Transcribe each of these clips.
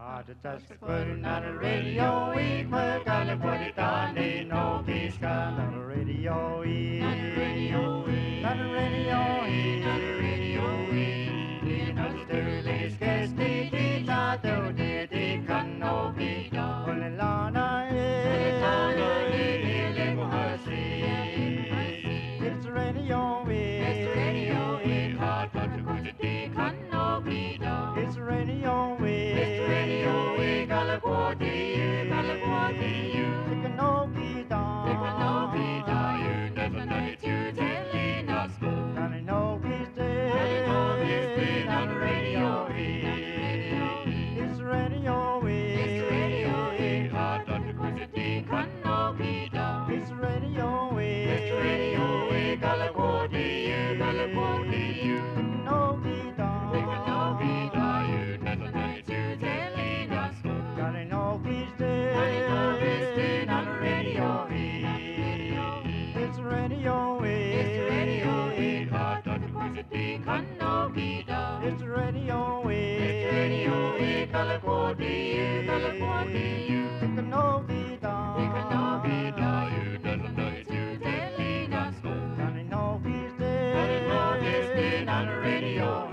Just putting on the radio, we gotta put it on the no peace on the radio, on the radio, on the radio, on the radio. You know the Sterling's case, the tato, the canopi, Polilana, it's the radio, it's the radio, it's hard to go to the canopi, it's the radio, we gotta go to you, the canopi, you never know it, you telling us, gonna know he's dead, on the radio, it's the radio, it's hard to go to the canopi, it's the radio, we gotta go to you, the canopi, you never know it, you telling us, gonna know he's dead, on the radio, it's the radio, it's hard to go to the canopi, it's the radio, we gotta go to you, the canopi, you never know it, you telling us, gonna know he's dead, on the radio.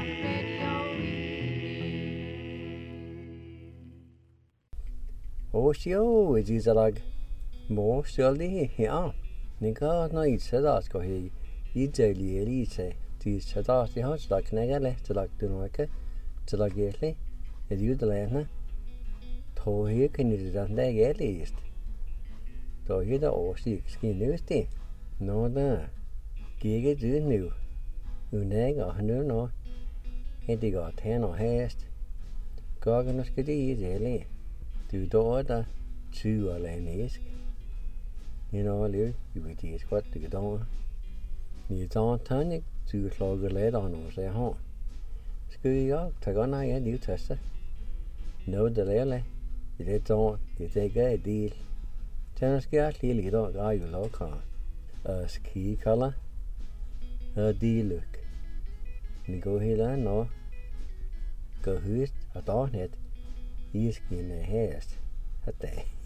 Osio is like more surely here. Nika no each sadas go he easily elite. These sadas the house like negale to like Dunoke to like Yetli. Is you the land? To here can you done there at least. To here the Osi skin news thing. No, da. Gig do new. Uneg or no. He got 10 or hast. Gorgonus could easily. Du då der 20 eller næsk. You know, liv, you would use what to get on. You don't turn it to slog a lead on or say home. School you take on I do test. No delay. You don't, you take a deal. Tennis gas, you don't go you look on. A ski color. A deal look. You go here no. Go who's a darn it. He's in the haste at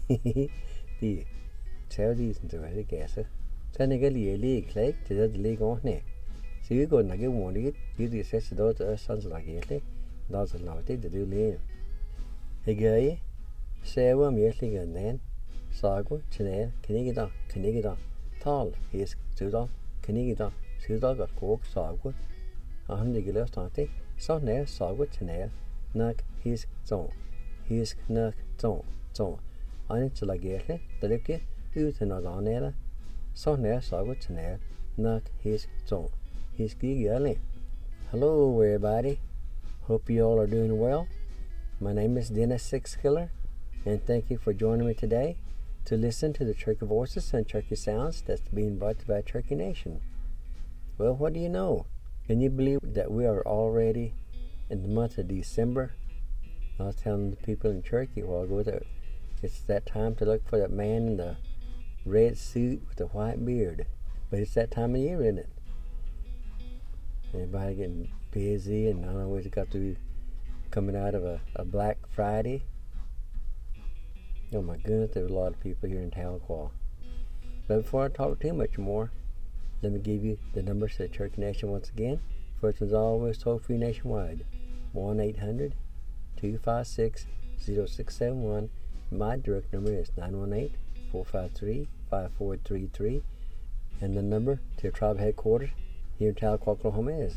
the tell these into a gasser. Tenigally a league like to the league on it. So you go and get one it, you assess the daughter sons like Yetli, that's a lot to do leave. A guy, Sarah Mirtling and then Sago, Chanel, Canigida, Tall, his Sudan, Canigida, Sudan got cork, Sago, 100 left on it, so near Sago, Chanel, Nuck, his zone. His knack zone. I need to like Yetli, the licky, ut and not on air. So near Sago Chanel, knock his zone. His gig yelling. Hello, everybody. Hope you all are doing well. My name is Dennis Sixkiller, and thank you for joining me today to listen to the Turkey Voices and Turkey Sounds that's being brought to you by Turkey Nation. Well, what do you know? Can you believe that we are already in the month of December? I was telling the people in Turkey a while ago that it's that time to look for that man in the red suit with the white beard. But it's that time of year, isn't it? Everybody getting busy, and I always got to be coming out of a Black Friday. Oh my goodness, there's a lot of people here in Tahlequah. But before I talk too much more, let me give you the numbers to the Turkey Nation once again. First one's always toll-free nationwide, 1-800-256-0671. My direct number is 918-453-5433. And the number to your tribe headquarters here in Tahlequah, Oklahoma is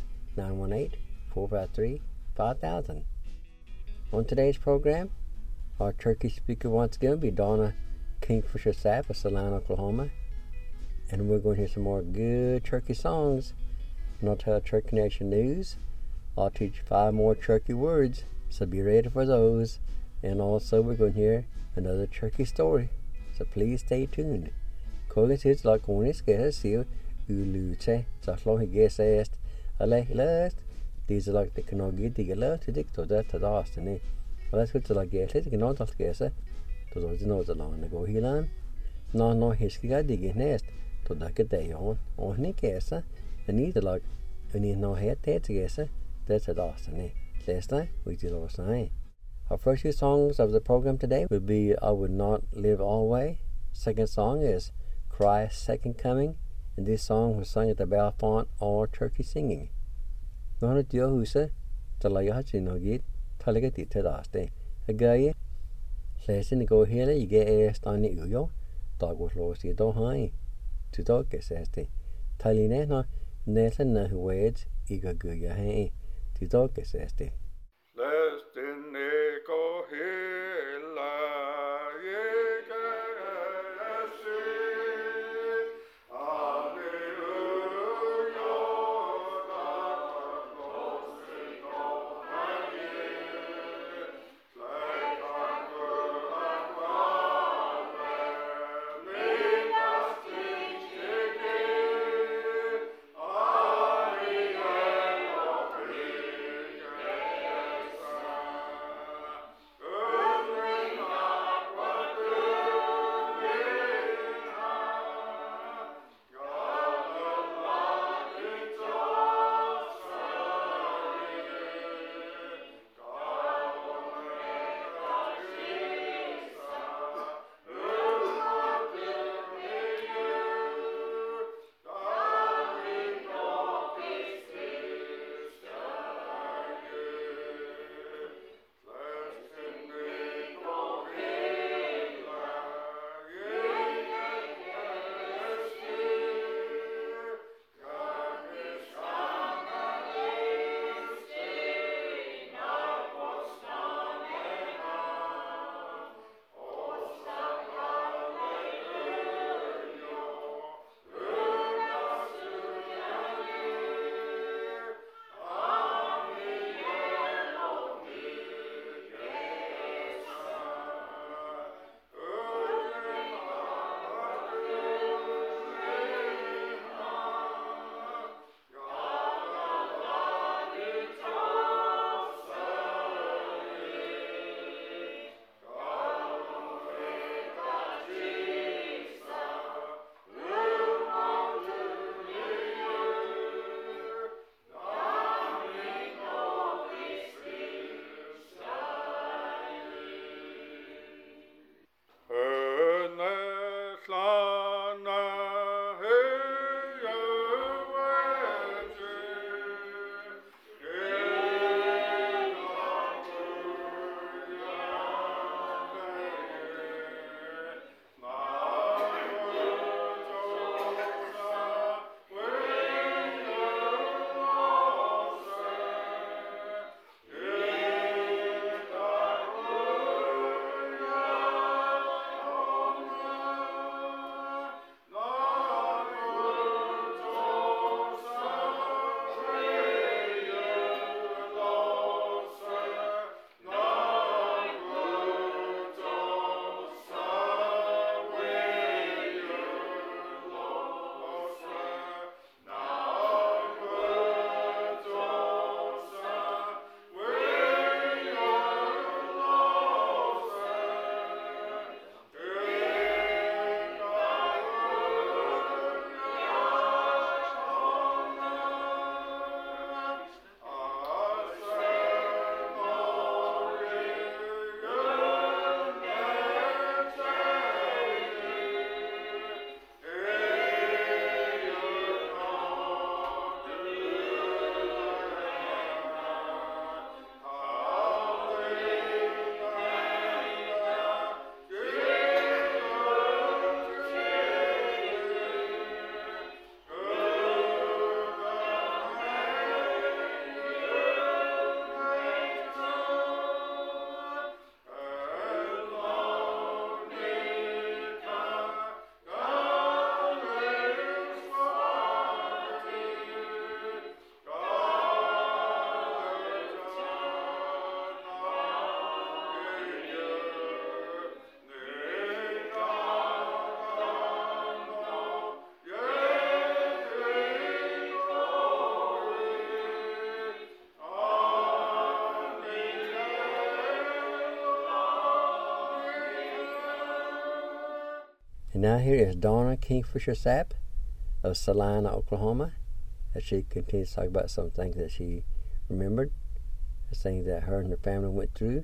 918-453-5000. On today's program, our Turkey speaker once again will be Donna Kingfisher Sapp of Salina, Oklahoma. And we're going to hear some more good Turkey songs. And I'll tell Turkey Nation news. I'll teach 5 more Turkey words, so be ready for those. And also we're going to hear another Turkey story, so please stay tuned. Kogan sits like on his guest here, Ulute, Saslo Higesest, Ale Last. These are like the Kanogi, the Gala to dictate that to the Austin. Let's go to like Gesset, the Ganotas Gessa, to those knows along the go Hilan. No, his guy digging nest to duck a day on Nikessa, and either like any no head to Gessa, that's at Austin. Last time we did all sign. Our first two songs of the program today would be I Would Not Live Always. Second song is Christ's Second Coming, and this song was sung at the Belfont All Turkey Singing. Nó Dio Husa, Talayachi no git, Taligati Tadaste. A guy, Lesson to go here, you get asked on the Uyo, Dog was lost, you don't high. To dog gets asked. Talinena, Nathan na who weds, Ega Guya hay. To dog gets asked. And now here is Donna Kingfisher Sapp of Salina, Oklahoma, as she continues to talk about some things that she remembered, the things that her and her family went through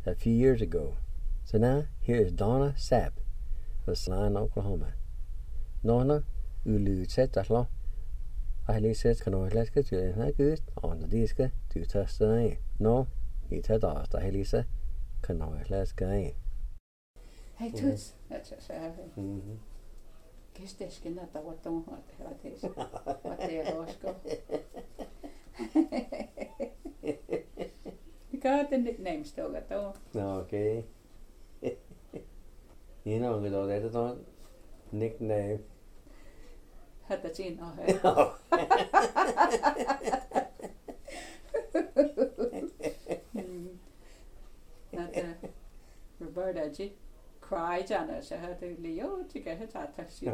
a few years ago. So now, here's Donna Sapp of Salina, Oklahoma. Nona, ulu setahlo. I says, can I let get you a good on the disc to test the name? No, he said, I Lisa, can I let go? Hey, toots. That's a savage. Guess this can not what don't want to have this. What they horse go. You got the nickname still got though. Okay. You know, that's not nickname. Had the chin on her. Not Roberta G. Cry Jana, so had to Leo to get her to she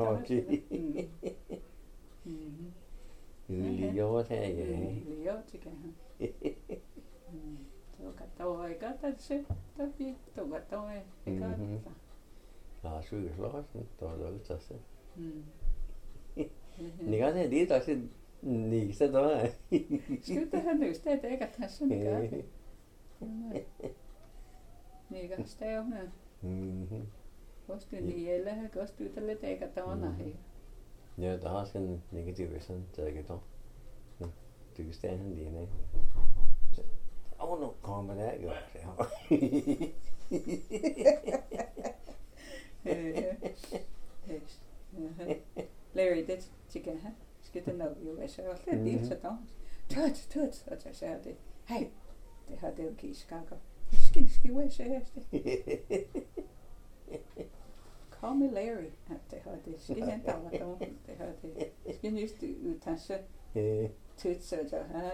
Leo, hey, Leo to get her. So got the way, got that shit, that be to got the way. Sure, lost, thought just it. Nigga, did I said, Nick said, Scoot the hand, stay there, got that shit. Nigga, stay on her. Goes to the yellow, goes to the little take a ton here. Yeah, the house can negative reason to get on. Do you stand in the name? Oh, no, come with that, Larry, that's chicken, huh? It's good to know you. I said, I'll let you sit down. Toots, that's I said. Hey, they had their key Chicago. Skin, way, say, call me Larry. They had this skin and tell they had the skin used to utanse. Toots, so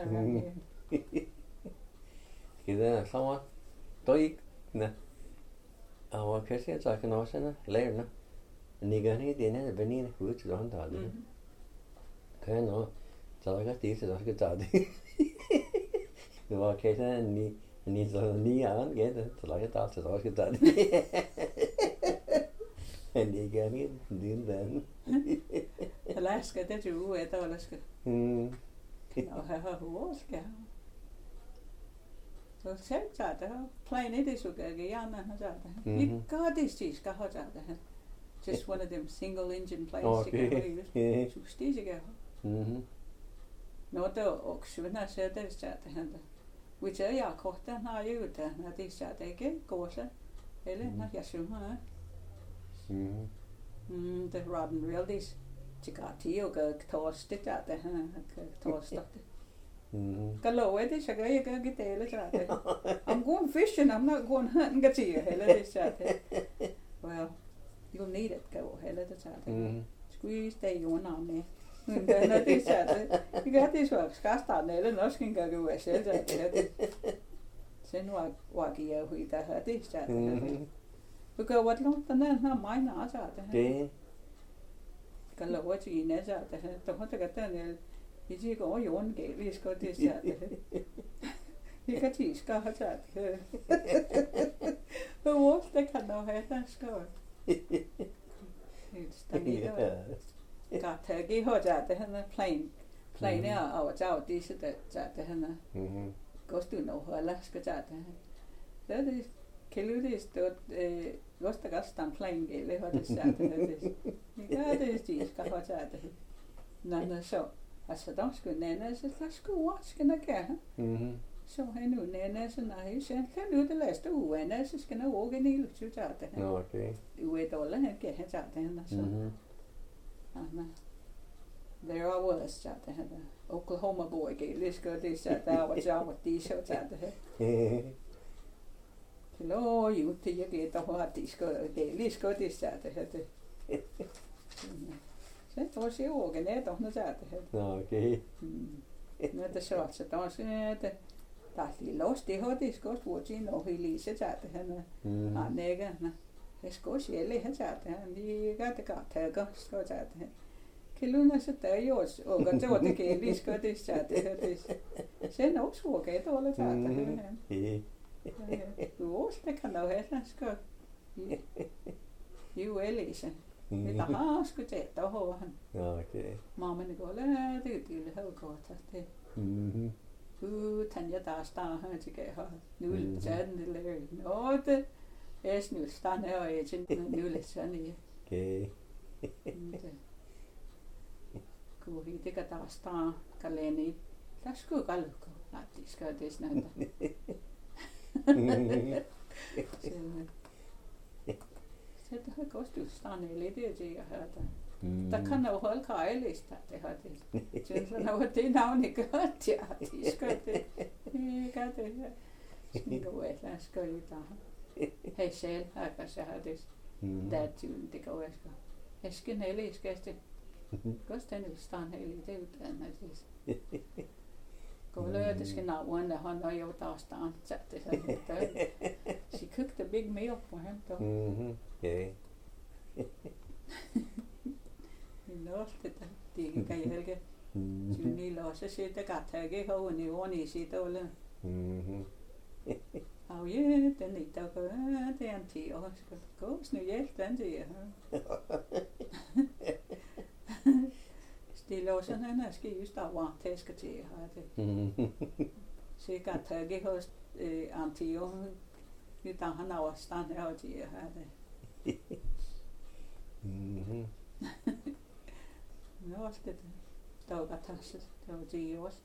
Kida, someone, Toy, na. Our Christians are can also later, no. Nigani didn't venir, which is on that. Okay, no. So I got these as a good daddy. The vacation needs a knee on, get it, like a dot as a good daddy. And you get it, then. Alaska, did you at Alaska? Oh, who was gal? So, check that, plain it is okay, Yana has that. You got this cheese, got that. Just one of them single engine planes. Okay. So, stage ago. No, the auction, I said, there's that. Which I caught them, how you then, I think that again, goes it. Ellen, not Yashu, huh? The rod and reel this. Chicati, or go toast it at the hand, toast it. Hello, where is a guy go get the I'm going fishing, I'm not going hunting, get you, well, you'll need it, go ahead at the chat. Squeeze day you on me. You got this work, cast on there, and us can go away, says that. Send Waggy out with the hurt this chat. Because what long and then her mine are out. Hello, what you in as out the want to get done. Did you go your own gate? Let's go this chat. You got these car chat. Who was the canoe head and score? It's the got turkey hot at the henna plane out our this at the henna goes to know her Alaska chat. That is kill this goes the Gaston plane gale hot is chat. You got this cheese got hot at the none so. I said, don't school nanas, let's go watch can I get. So I knew nanas and I said, can do the last two and as is going to walk in the look out there. Okay. You wait all and get his out there. So there I was out there. Oklahoma boy, let's go this out there. What's out with these shots out there? Hello, you till you get the what these go, let's go this out there. Sen was ju ågen det on the Okay. Not the shots at us that he lost the hot is got watching or he leaves it at him. Nega. It's go she lay his at and he got the car go scotch at him. Kiluna said there yours or got to the game this got this chat. Sen no walk it all the time. Who was the canoe head and scott? You will listen. Mitä haaskut tohon. Okay. Mamma går det till högkort att Tanja der star her til gav nu taden det lærer. Nå det er nu stand her og jeg tænkte nu lidt sådan i. Okay. Kunne vi det der star kalene i. Der skulle godt gå. Nej, det skal det snart. Så det har godt du stand lidt det jeg hørte. Der kan jo holde krejlist, det har det. Så når det navn ikke godt, ja, det skal det. Det gør det her. Skal gå et eller andet skal i dag. Hej selv, har jeg så har det. Det går jeg skal. Jeg skal næle, jeg skal det. Godt den stand hele det uddannet det. Gå løber det skal navne han og jo der stand så det her. She cooked a big meal for him though. Okay. Det ikke kan hjælpe. Juni låser sig det godt tage hovedet i ordene i sit åle. Og ja, den ikke der går, det er en 10 år. Skal gå snø hjælp den det det låser han er skal just der var tasker til har det. Så godt tage hos Antio. Vi der han over stand her til har det. Nå, det der var tasset. Det var det også.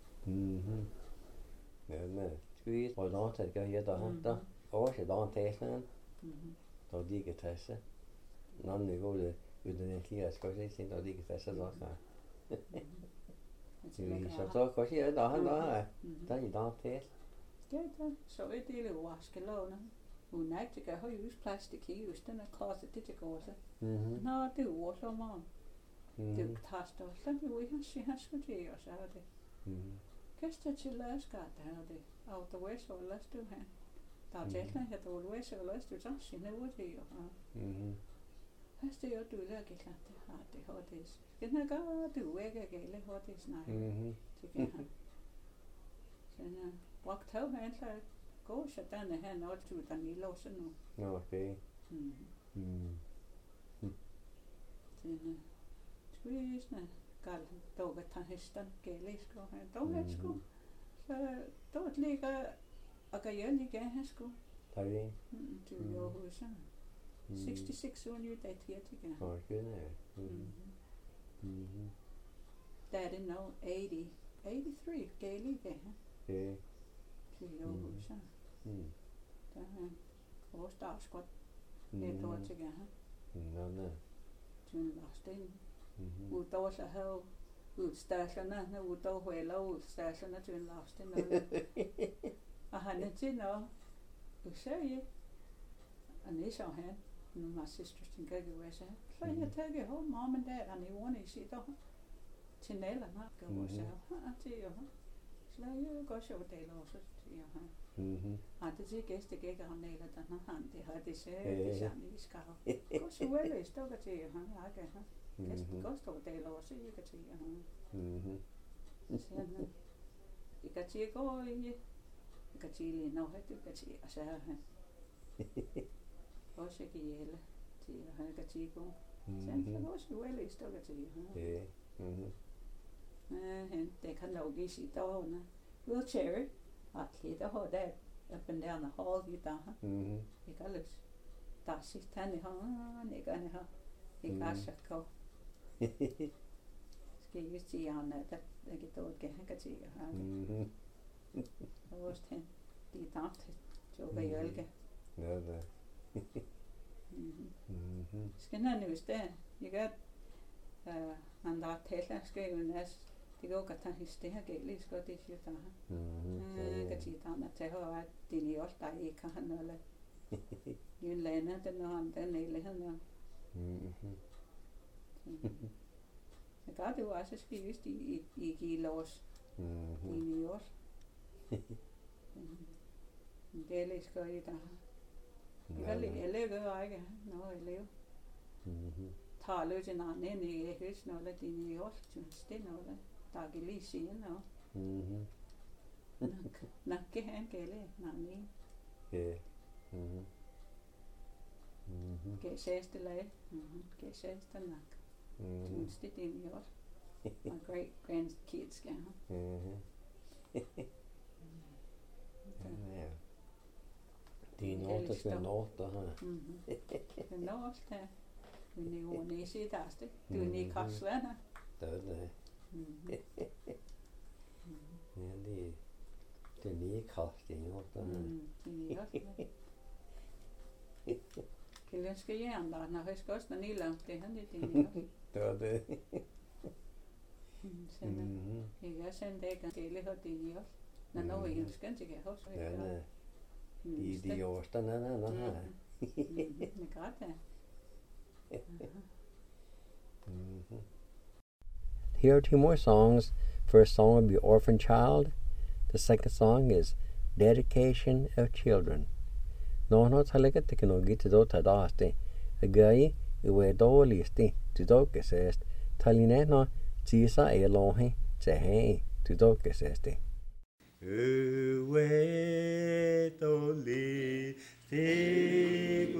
Ja, men skal og der til gør jeg der også der tassen. Der de kan tasse. Når det går det ud den lige skal se der de kan tasse der. Så så kan jeg der han der i der tasse. Ja, så er det lidt vaskelåne. Hun er ikke kan have just plastik i just den kloset det går så. Nå, det var så meget. Det taster så det vi har skulle det og så er det. Kaste til læskat der det. Og der var så last du her. Der er jævnt her der var så last du så sine ud det jo. Hast det jo du der gik klart det har det. Skal nok gå du ikke gale har det snak. Det kan han. Sådan brugt tog han så gå så den her når du der i låser nu. Nå, okay. Sådan squeeze gal dog at han hesten gale skal han dog at sku. Så dog ligger og gør jeg lige han sku. Der er Du jo hos 66 år nye det her til igen. Okay, ja. Der er det nu 83 gale det her. Okay. Du jo hos der er vores startskot. Det år til igen. Nå. Du last ind. Ud der så have udstationerne ud der heller udstationerne du last ind. Og han er til nå. Du ser jeg. Og det så han. Nu my sisters tænker jeg jo så. Så jeg tager home mom and dad and he wanted sit der. Til Nella har går så. Til jo. Så jeg går så der også til jo. Og det siger gæste gik han Nella der han det har det så det samme i skal. Går så vel i stokker til jo han har kan. Gæste går så der også jeg kan til jo. Så jeg kan til gå i. Jeg kan til lige når du kan til og så han. Også ikke hjælpe til at han kan til gå. Sen så også vel i stokker til jo. Det kan nok give sig der. Wheelchair. At det der har der up and down the hall vi der. Det kan løs. Der sidst han har ikke han har. Det kan så gå. Skal vi se han der ikke dog han kan til han. Også han. Det er dagt. Så vil jeg ikke. Ja da. Skal han nu stå? Jeg gør han der taler skal jo næst. Det går godt at histe her gælde skal det sige der. Kan sige der at tage at det er også der ikke kan eller. Jo lande den når han den hele han. Jeg gør det også skivest i gilås. I New York. Gælde skal i der. Jeg lever ikke når jeg lever. Tar løs en anden i hus når det i New York stille når der kan lige se nå. Nakke han gælde nej. Ja. Kan ses det lag. Kan ses det nak. Du stille i New York. My great grandkids skal. Ja. De nåter skal nåter her. Det når også der. Men det var næse i dag, det. Du er ikke kraftsværende. Det er det. Ja, det er lige kraftige nåter her. Det er også det. Kan du ønske jern, der når jeg skal også når ni langt, det er han det også. Det er det. Jeg sender det ikke, det er lidt højt det også. Når nu er jeg skal ikke have også. Ja, de årsterne her. Det er godt, ja. Here are two more songs. First song will be Orphan Child. The second song is Dedication of Children. No no talaga teknologi to do tadaste. A guy we do listi to do kesest. Taline no tisa e lohi te he to do keseste. We do li ti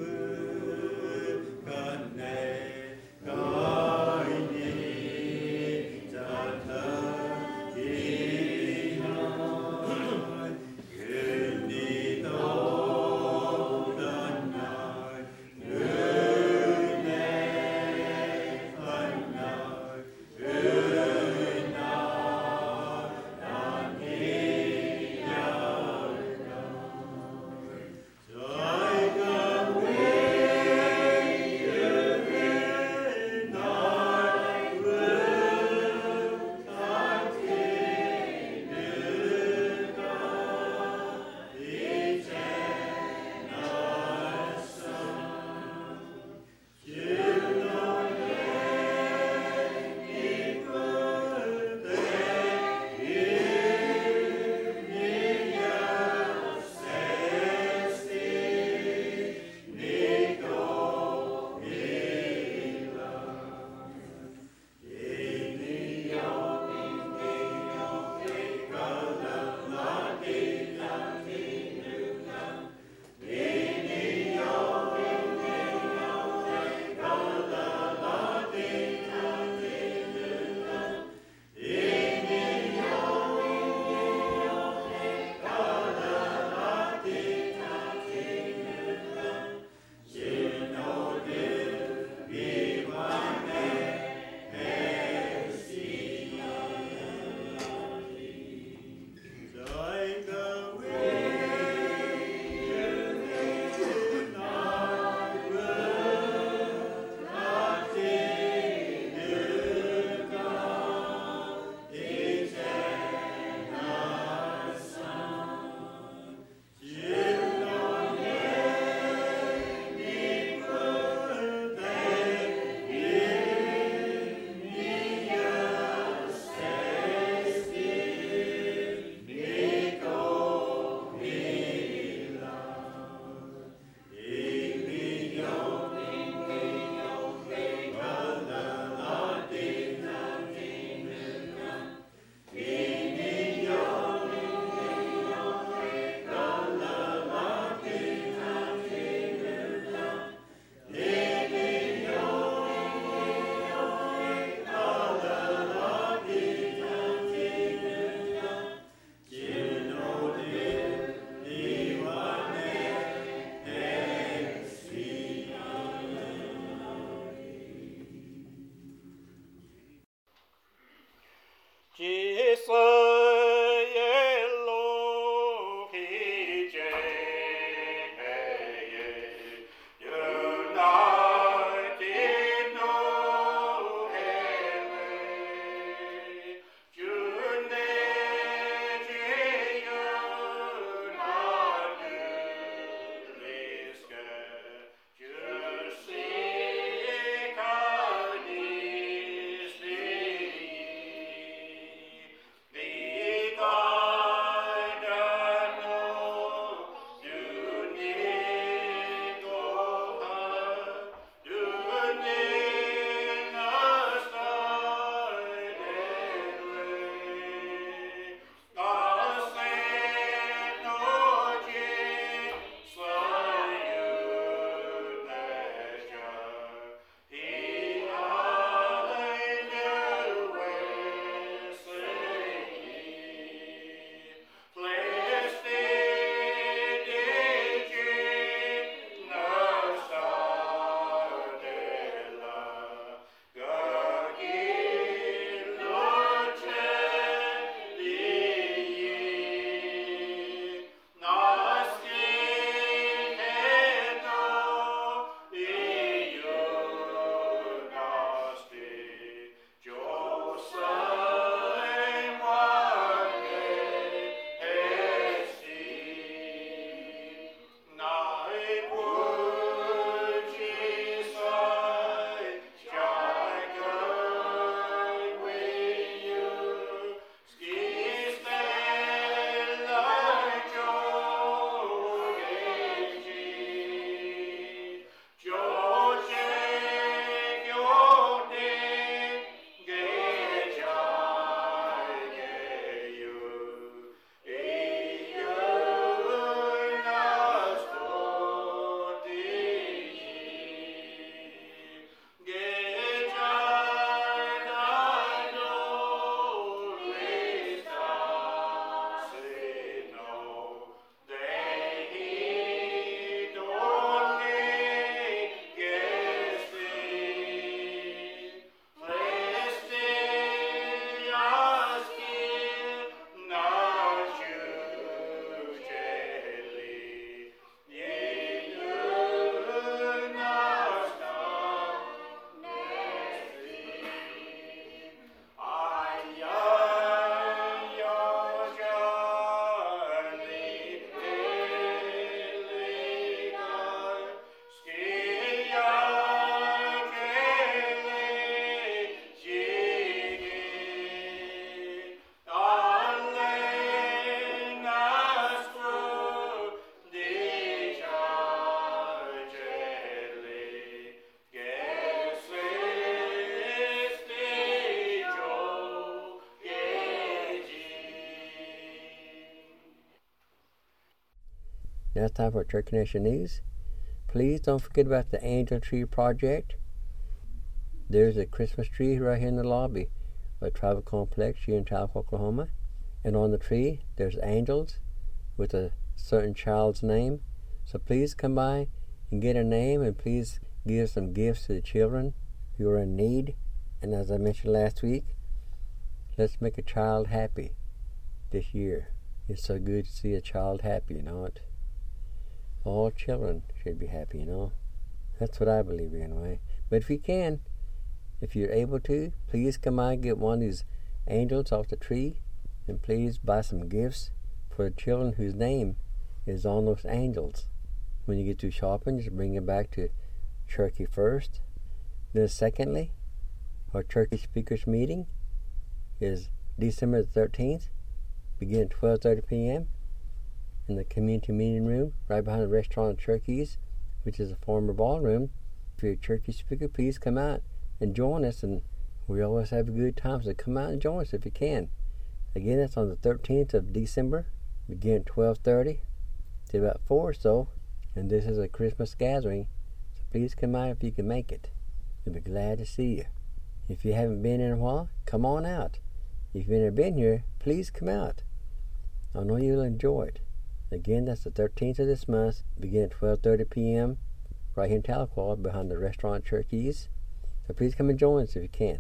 Now it's time for Turkey Nation News. Please don't forget about the Angel Tree Project. There's a Christmas tree right here in the lobby of the Travel Complex here in Tahlequah, Oklahoma. And on the tree, there's angels with a certain child's name. So please come by and get a name, and please give some gifts to the children who are in need. And as I mentioned last week, let's make a child happy this year. It's so good to see a child happy, you know it. All children should be happy, you know. That's what I believe anyway. But if you can, if you're able to, please come by and get one of these angels off the tree, and please buy some gifts for the children whose name is on those angels. When you get through shopping, just bring it back to Turkey first. Then secondly, our Turkey Speakers meeting is December the 13th, beginning at 12:30 p.m. in the community meeting room right behind the restaurant of Turkeys, which is a former ballroom. If you're a Turkey speaker, please come out and join us, and we always have a good time, so come out and join us if you can. Again, that's on the 13th of December, begin at 12:30 to about 4 or so, and this is a Christmas gathering, so please come out if you can make it. We'll be glad to see you. If you haven't been in a while, come on out. If you've never been here, please come out. I know you'll enjoy it. Again, that's the 13th of this month, begin at 12:30 p.m. right here in Tahlequah behind the restaurant Turkeys. So please come and join us if you can.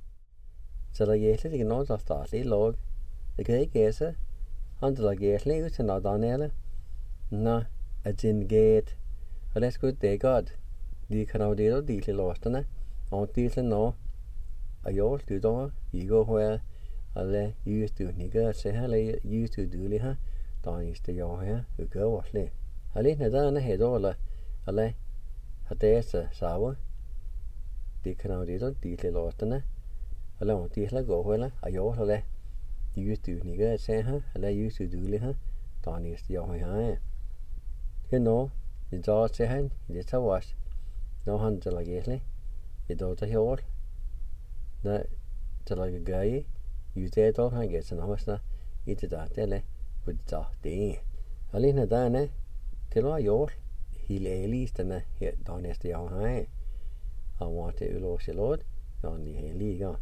Så la gjetlig til noen av statlige låg. Det greg gese. Han til la gjetlig ut til Nadanele. Na, at sin get. Og let's go det god. De kan ha det og de til låstene. Og de til nå. Og jeg du da. I går her. Alle used to nigga se hele used to do her. Da is det jeg her. Du gør også. Alle nederne her dårlig. Alle har det så saver. De kan ha det og de til låstene. Alle om de til gå her. Og jeg alle used to nigga se her. Alle used to do her. Da is det jeg her. You know, the dog say han, the tawas. No han to like it. The dog to hear. That to like a guy. You say dog han gets an house na. Eat the tele with the dog day. Alina dane. Till I yor. He'll at least and hit down as the high. I want to lose the Lord on the Heliga.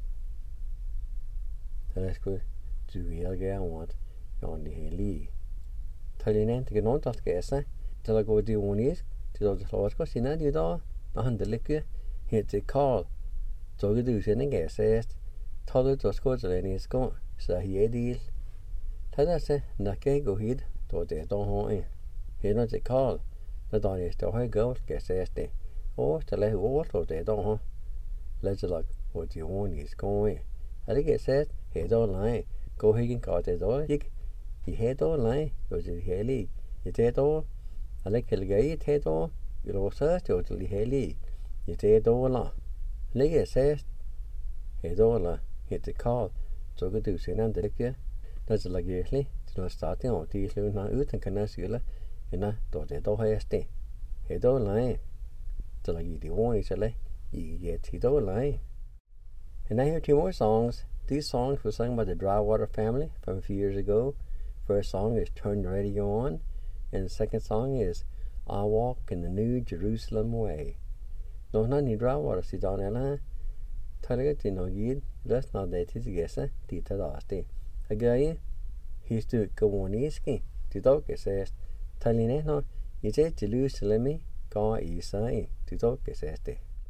So let's go to the I want on the Heli. Tell you to get on that guess. Till I go to one is, till the Lord goes in at you door, and the liquor, hit the call. So you do sending gas says, told it was good, and he's gone. So he a deal. Tell us, Nake go hid, told they don't hold in. He not the call. The don is the high girl, gas says they. Oh, to let water, they don't hold. Let's look what you want is going. I think it says, head on line. Go higging got the door, he head on line, goes to the heli. It's head all. I like the guy head all. You'll also to the heli. It's head all. Like it says, head all. Hit the call. So good to send under the gear. That's like usually. Till starting on these little now out and can I see you? And I thought they don't have stay. Head all line. Till like the one is a lay. You get head all line. And I hear 2 more songs. These songs were sung by the Drywater family from a few years ago. First song is Turn the Radio On. And the second song is I Walk in the New Jerusalem Way. No, not in Drywater, see down there. Tell it to no good. Let's not let it guess. Tita Dasti. A guy, he's to go on easy. The dog says, telling it no, it's a Jerusalem. Go easy. The dog says,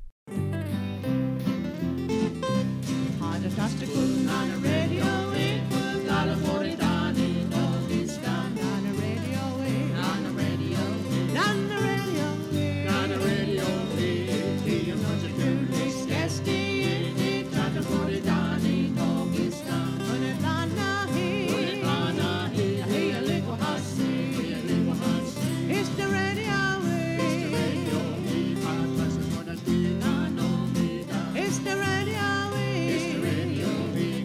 I just got to go on the radio. It got a 40 down in all this down on the radio. On the radio. On the radio. On the radio. You know the girl is nasty. It got a 40 down in all this down. When it on the hill. When it on the hill. Hey, a little hussy. Hey, a little hussy. It's the radio. It's the radio. It's the radio. It's the radio.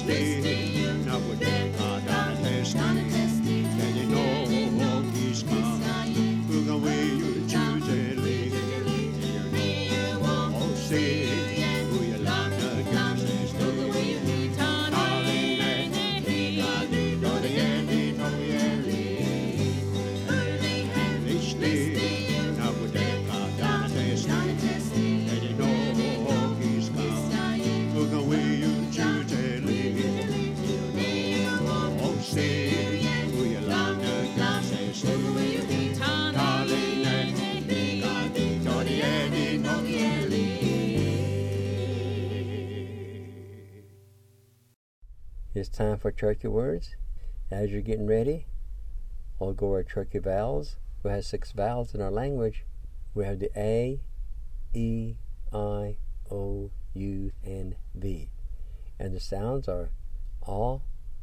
It's time for turkey words. As you're getting ready, we'll go our turkey vowels. We have 6 vowels in our language. We have the A, E, I, O, U, and V. And the sounds are A,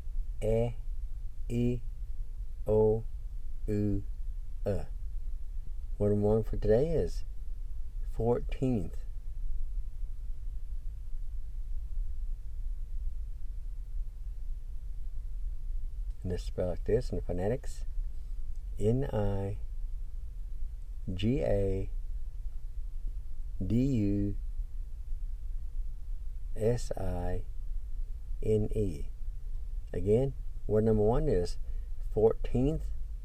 E, O, U, Word one for today is 14th. And it's spelled like this in the phonetics: N-I-G-A-D-U-S-I-N-E. Again, word number 1 is 14th.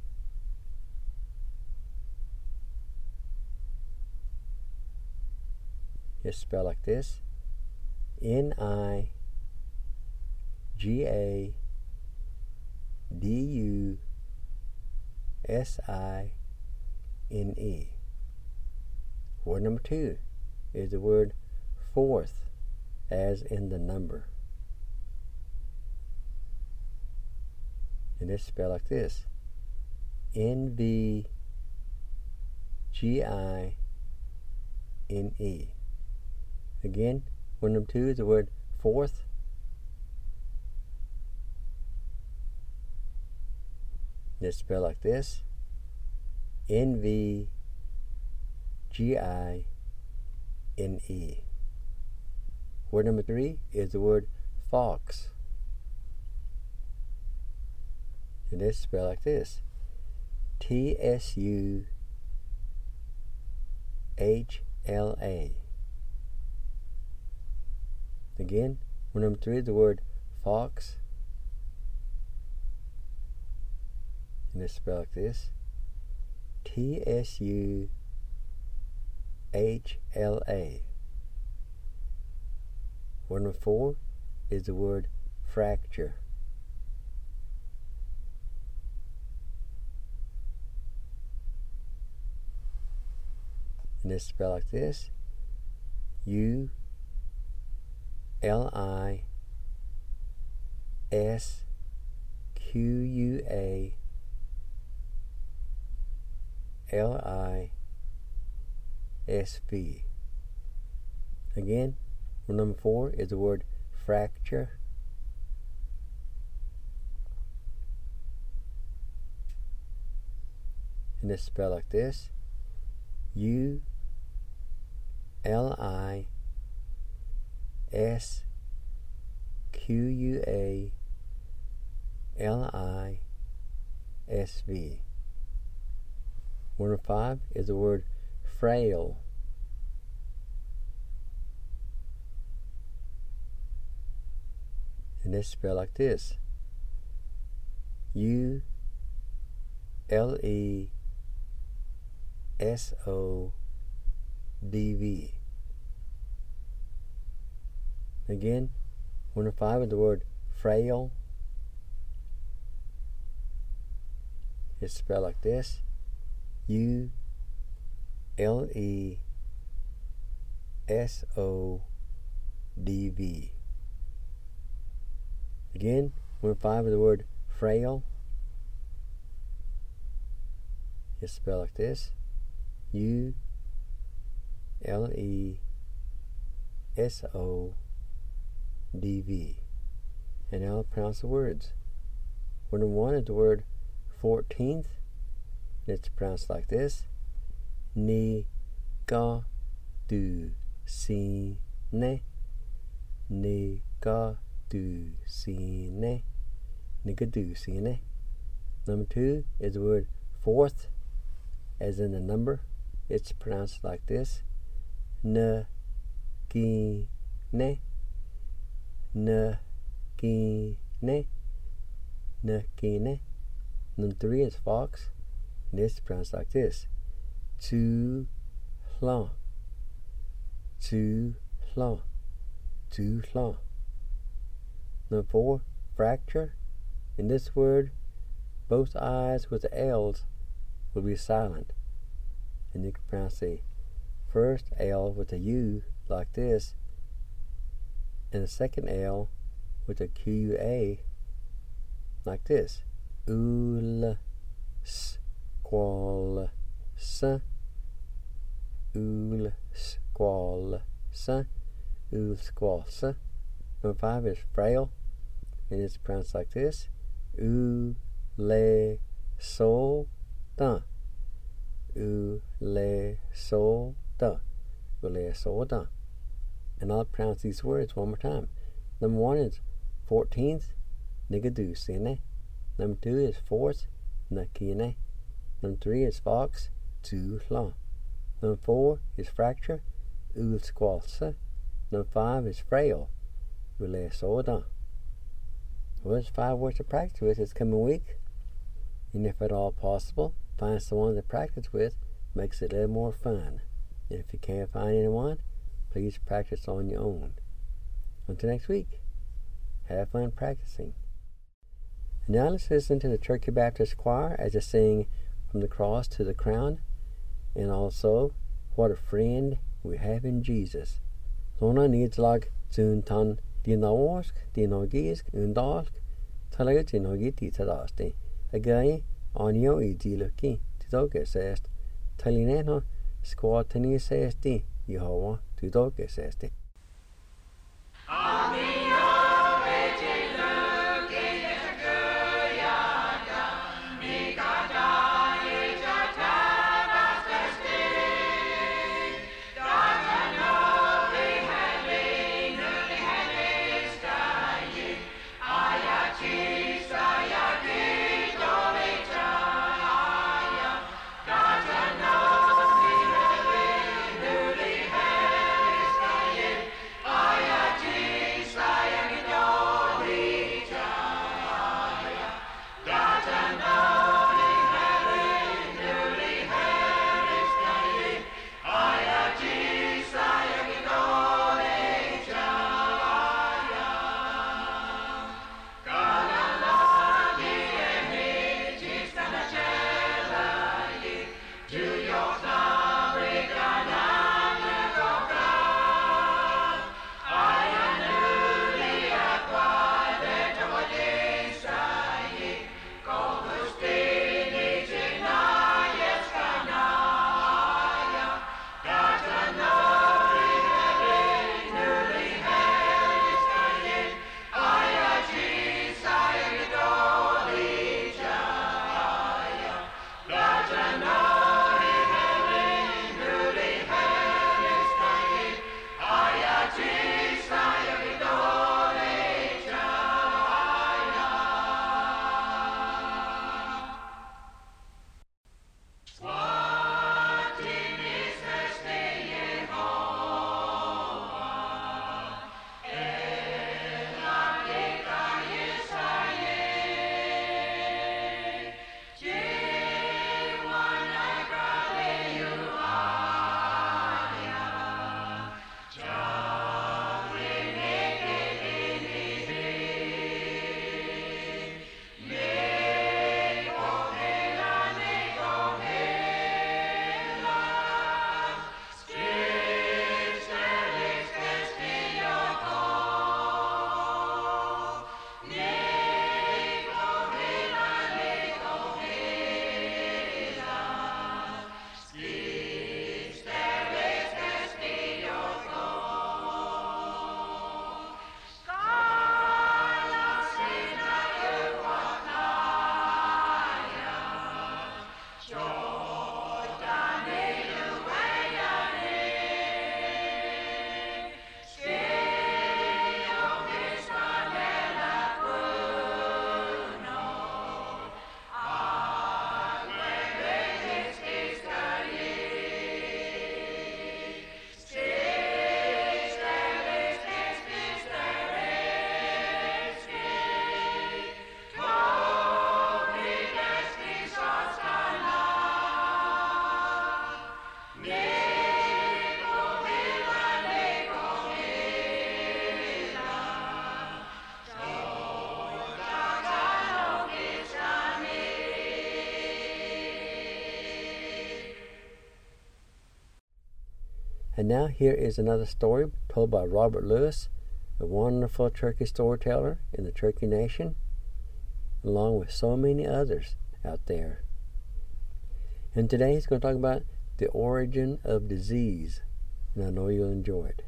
It's spelled like this: N-I-G-A-D-U-S-I-N-E. Word number 2 is the word fourth, as in the number. And it's spelled like this: N-V-G-I-N-E. Again, word number 2 is the word fourth. And it's spelled like this: N-V-G-I-N-E. Word number 3 is the word fox. And it's spelled like this: T-S-U-H-L-A. Again, word number 3 is the word fox. And it's spelled like this: T-S-U-H-L-A. Word number 4 is the word fracture. And it's spelled like this: U-L-I-S-Q-U-A-L-I-S-V. Again, word number 4 is the word fracture. And it's spelled like this: U-L-I-S-Q-U-A-L-I-S-V. Word number 5 is the word frail. And it's spelled like this: U-L-E-S-O-D-V. Again, word number 5 is the word frail. It's spelled like this: U-L-E-S-O-D-V. Again, word number 5 is the word frail. It's spelled like this: U-L-E-S-O-D-V. And now I'll pronounce the words. Word number 1 is the word 14th. It's pronounced like this: Ni-ga-du-si-ne. Ni-ga-du-si-ne. Nigadusine. Nigadusine. Number 2 is the word fourth, as in the number. It's pronounced like this. Nagine. Nagine. Nagine. Number 3 is fox, and it's pronounced like this. Tu-hla. Tu-hla. Tu-hla. Number 4, fracture. In this word, both I's with the L's will be silent. And you can pronounce the first L with a U like this, and the second L with a QA like this. Ul squal sa. Ul squal sa. Ul squal sa. Number 5 is frail, and it's pronounced like this. U le so da. U le so da. U le so da. And I'll pronounce these words one more time. Number 1 is 14th, nigadusine. Number 2 is fourth, nakine. Number 3 is fox, tu-hla. Number 4 is fracture, ul squalsa. Number 5 is frail, ule soda. Well, there's 5 words to practice with this coming week. And if at all possible, find someone to practice with. Makes it a little more fun. And if you can't find anyone, please practice on your own. Until next week, have fun practicing. And now let's listen to the Turkey Baptist Choir as they sing From the Cross to the Crown, and also What a Friend We Have in Jesus. Lona Nidslag Zuntan Dinaworsk, Dinogisk, Undalsk, Talaga Dinogiti Tadasti. Again, Anio Idiluki, Tidogesest, Talineno, Squatani Sesti, Yehovah, Tidogesesti. Yeah. And now here is another story told by Robert Lewis, a wonderful turkey storyteller in the Turkey Nation, along with so many others out there. And today he's going to talk about the origin of disease, and I know you'll enjoy it.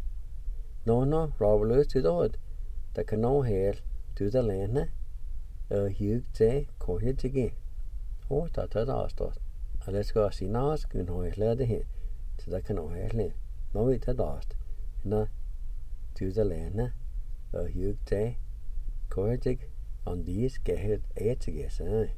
No, Robert Lewis to the hood, the canoe here to the land, hug te kohit again. Oh, tata dastot. Let's go see nas, kun hoy led here to the canoe here. No, it had dast. Na to the land, hug te kohit on these get it again.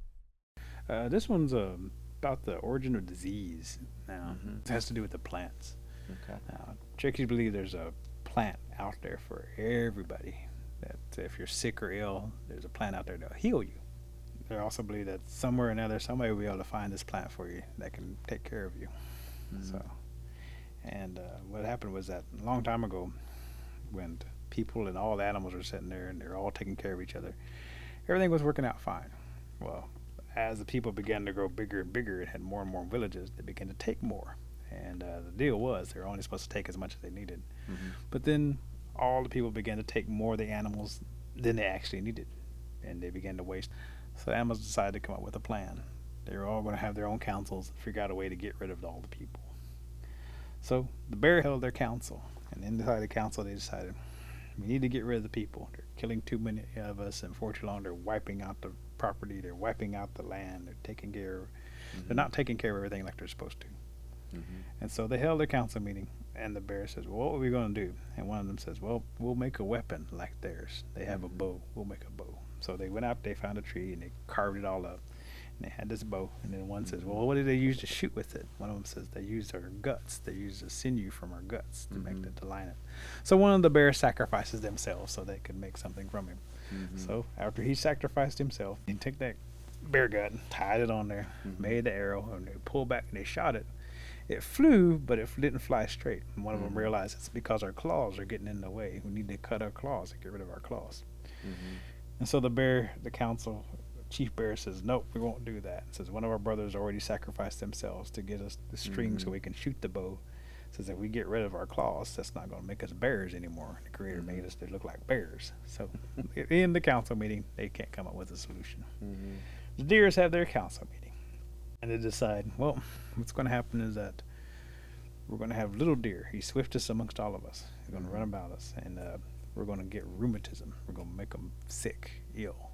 This one's about the origin of disease. Now, it has to do with the plants. Okay. Now, Cherokees believe there's a plant out there for everybody. That if you're sick or ill, there's a plant out there that'll heal you. They also believe that somewhere or another, somebody will be able to find this plant for you that can take care of you. So, and what happened was that a long time ago, when people and all the animals were sitting there and they're all taking care of each other, everything was working out fine. Well, as the people began to grow bigger and bigger and had more and more villages, they began to take more. And the deal was they were only supposed to take as much as they needed. But then all the people began to take more of the animals than they actually needed, and they began to waste. So the animals decided to come up with a plan. They were all going to have their own councils and figure out a way to get rid of all the people. So the bear held their council, and inside the council they decided, we need to get rid of the people. They're killing too many of us, and for too long they're wiping out the property, they're wiping out the land, they're taking care of, they're not taking care of everything like they're supposed to. And so they held their council meeting, and the bear says, well, what are we going to do? And one of them says, well, we'll make a weapon like theirs. They have a bow. We'll make a bow. So they went out, they found a tree, and they carved it all up. And they had this bow. And then one says, well, what did they use to shoot with it? One of them says they used our guts. They used the sinew from our guts to make it, to line it. So one of the bears sacrifices themselves so they could make something from him. So after he sacrificed himself, he took that bear gut and tied it on there, made the arrow, and they pulled back and they shot it. It flew, but it didn't fly straight. And one of them realized it's because our claws are getting in the way. We need to cut our claws and get rid of our claws. And so the council, chief bear says, nope, we won't do that. Says one of our brothers already sacrificed themselves to get us the string so we can shoot the bow. Says if we get rid of our claws, that's not going to make us bears anymore. The Creator made us to look like bears. So in the council meeting, they can't come up with a solution. The deers have their council meeting. And they decide, well, what's going to happen is that we're going to have little deer. He's swiftest amongst all of us. He's going to run about us. And we're going to get rheumatism. We're going to make them sick, ill.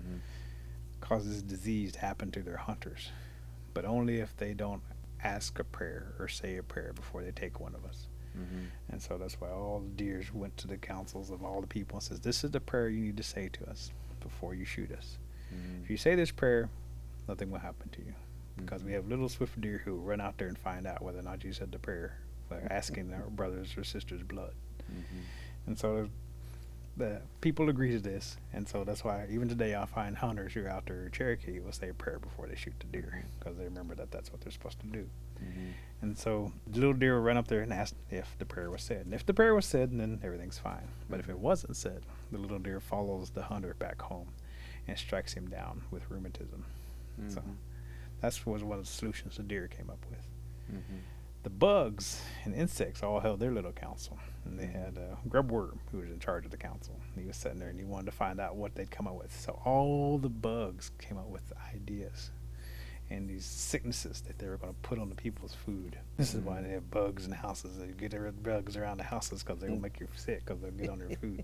Causes disease to happen to their hunters. But only if they don't ask a prayer or say a prayer before they take one of us. And so that's why all the deers went to the councils of all the people and says, this is the prayer you need to say to us before you shoot us. If you say this prayer, nothing will happen to you. Because we have little swift deer who run out there and find out whether or not you said the prayer by asking our brothers or sisters' blood. And so the people agree to this, and so that's why even today I find hunters who are out there in Cherokee will say a prayer before they shoot the deer, because they remember that that's what they're supposed to do. And so the little deer will run up there and ask if the prayer was said. And if the prayer was said, then everything's fine. But if it wasn't said, the little deer follows the hunter back home and strikes him down with rheumatism. So that was one of the solutions the deer came up with. The bugs and insects all held their little council. And they had Grubworm, who was in charge of the council. And he was sitting there and he wanted to find out what they'd come up with. So all the bugs came up with ideas and these sicknesses that they were going to put on the people's food. This is why they have bugs in houses. They get rid of bugs around the houses because they will make you sick because they'll get on your food.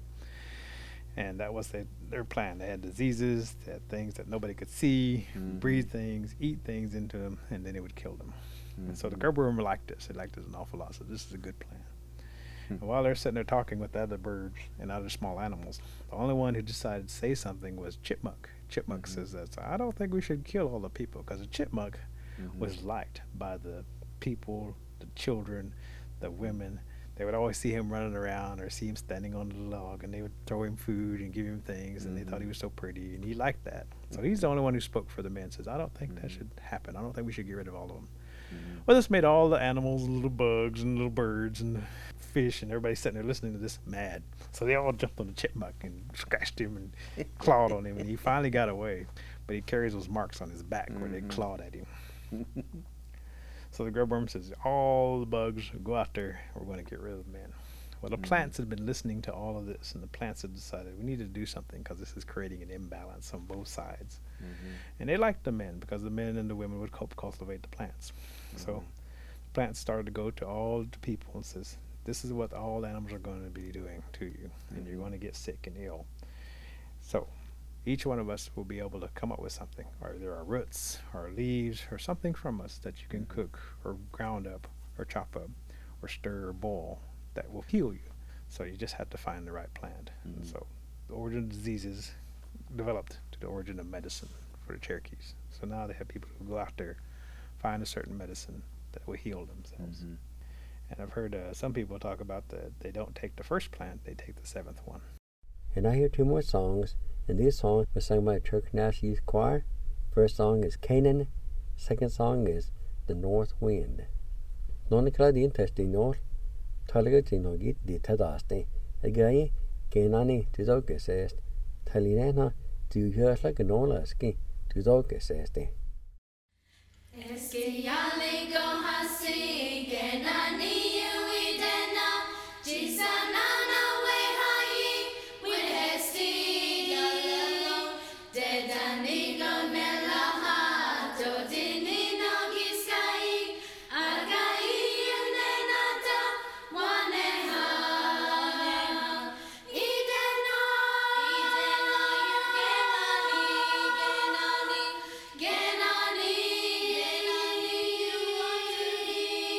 And that was their plan. They had diseases, they had things that nobody could see, breathe things, eat things into them, and then it would kill them. And so the Grubworm liked this. They liked this an awful lot. So this is a good plan. And while they're sitting there talking with the other birds and other small animals, the only one who decided to say something was Chipmunk. Chipmunk says that, I don't think we should kill all the people, because a chipmunk was liked by the people, the children, the women. They would always see him running around or see him standing on the log, and they would throw him food and give him things, and they thought he was so pretty, and he liked that. So he's the only one who spoke for the men, says, I don't think that should happen. I don't think we should get rid of all of them. Well, this made all the animals, and little bugs, and little birds, and fish, and everybody sitting there listening to this mad. So they all jumped on the chipmunk and scratched him and clawed on him, and he finally got away. But he carries those marks on his back where they clawed at him. So the grub worm says, all the bugs go out there. We're going to get rid of the men. Well, the plants had been listening to all of this, and the plants had decided we need to do something because this is creating an imbalance on both sides. And they liked the men because the men and the women would cultivate the plants. So the plants started to go to all the people and says, this is what all animals are going to be doing to you, and you're going to get sick and ill. So each one of us will be able to come up with something, or there are roots or leaves or something from us that you can cook or ground up or chop up or stir or boil that will heal you. So you just have to find the right plant. And so the origin of diseases developed to the origin of medicine for the Cherokees. So now they have people who go out there, find a certain medicine that will heal themselves. And I've heard some people talk about that they don't take the first plant, they take the seventh one. And I hear two more songs, and these songs were sung by the Turkish National Youth Choir. First song is Canaan, second song is The North Wind. Non-kala din testi north, talaga tinogit di tadaste, agaye Kenani tizokesest, talinena tu hörsla gnolaski tizokeseste. Eski yali go hasi Kenani uidena jisanana we hayi with hesti galalo dedani go melaha dodini no giskai agai nenata waneha idena genani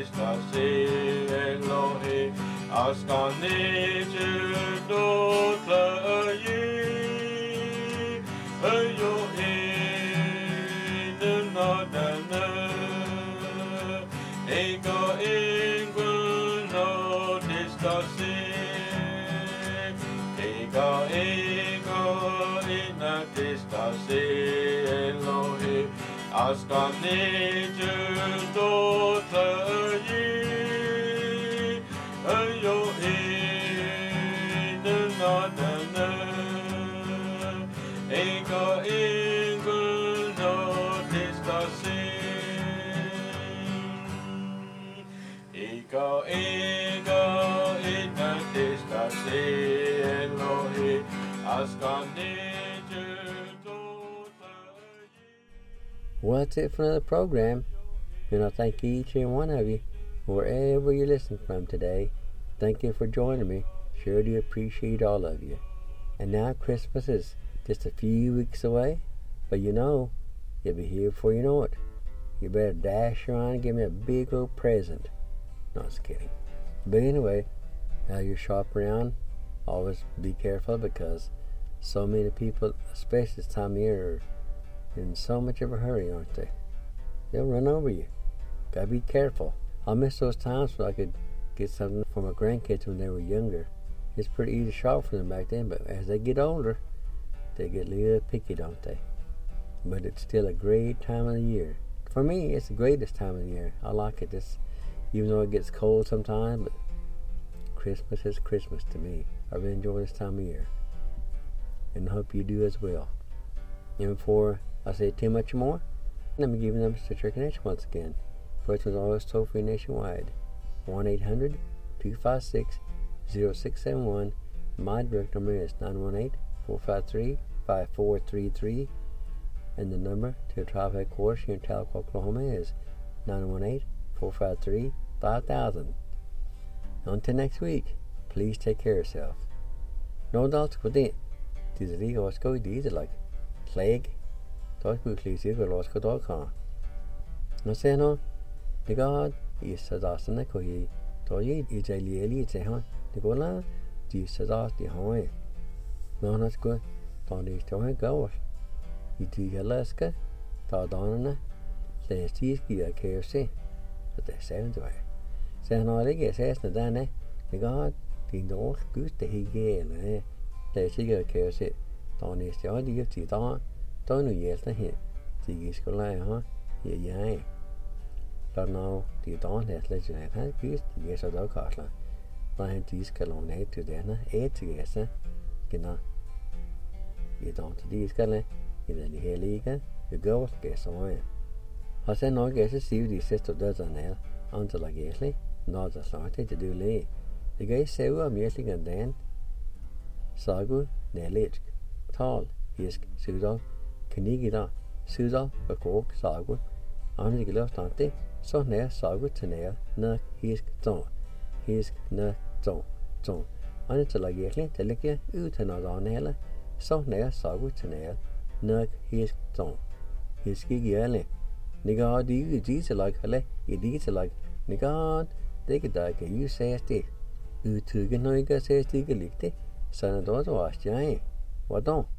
distase Elohe Askane Dotle Ye Ayo Nadana Ego no distase Ego ina distase Elohe Askane Dotle Ye Ayo Nadana Ego no distase Ego ina distase Elohe Askane Well, that's it for another program. And I thank each and one of you, wherever you're listening from today. Thank you for joining me. Sure do appreciate all of you. And now Christmas is just a few weeks away. But you know, you'll be here before you know it. You better dash around and give me a big old present. No, just kidding. But anyway, now you're shopping around, always be careful because so many people, especially this time of year, are in so much of a hurry, aren't they? They'll run over you. Gotta be careful. I miss those times when I could get something for my grandkids when they were younger. It's pretty easy to shop for them back then, but as they get older, they get a little picky, don't they? But it's still a great time of the year. For me, it's the greatest time of the year. I like it, even though it gets cold sometimes, but Christmas is Christmas to me. I really enjoy this time of year. And I hope you do as well. And before I say too much more, let me give you the numbers to Church Nation once again. First one's always toll-free nationwide. 1-800-256-0671. My direct number is 918-453-5433. And the number to the tribe headquarters here in Tahlequah, Oklahoma is 918-453-5000. Until next week, please take care of yourself. No doubt with it. This is the Oscar these like plague. Talk with please go Oscar.com. No say no. The God is Sadasana Kohi. Toy is a Lily Zehan. The Gola, the Sadas the Hoy. No, that's good. Don't is to go. You do Alaska, Tardana, the Ski a KFC. But they sound away. Say no, they get says the Dane. The God, the North Goose the Higel. The Chiga KFC. Don't is the idea of the dawn. Don't know yet the hit. The is go lie, huh? Yeah. But now the dawn has legend has goose the yes of the castle. Line these colon 8 to then 8 to yes. Gina. You don't these color. In the Heliga, the girls guess on. I said no guess to see the sister does on there until I guessly, not the started to do lay. The guy say we are meeting and then Sagu, Nelich, Tall, Hisk, Sudal, Kanigida, Sudal, a cork, Sagu, on the left ante, so near Sagu to near, Nuck, Hisk, Ton, Hisk, Nuck, Ton. Until I guessly, the liquor, Utanad on Hella, so near Sagu to near. Nuck his ton. His giggle. Nigga, do you diesel like Helle? You diesel like Nigga, they could die. You say it. You took a noise, says the galicte. Son of those was giant. What don't?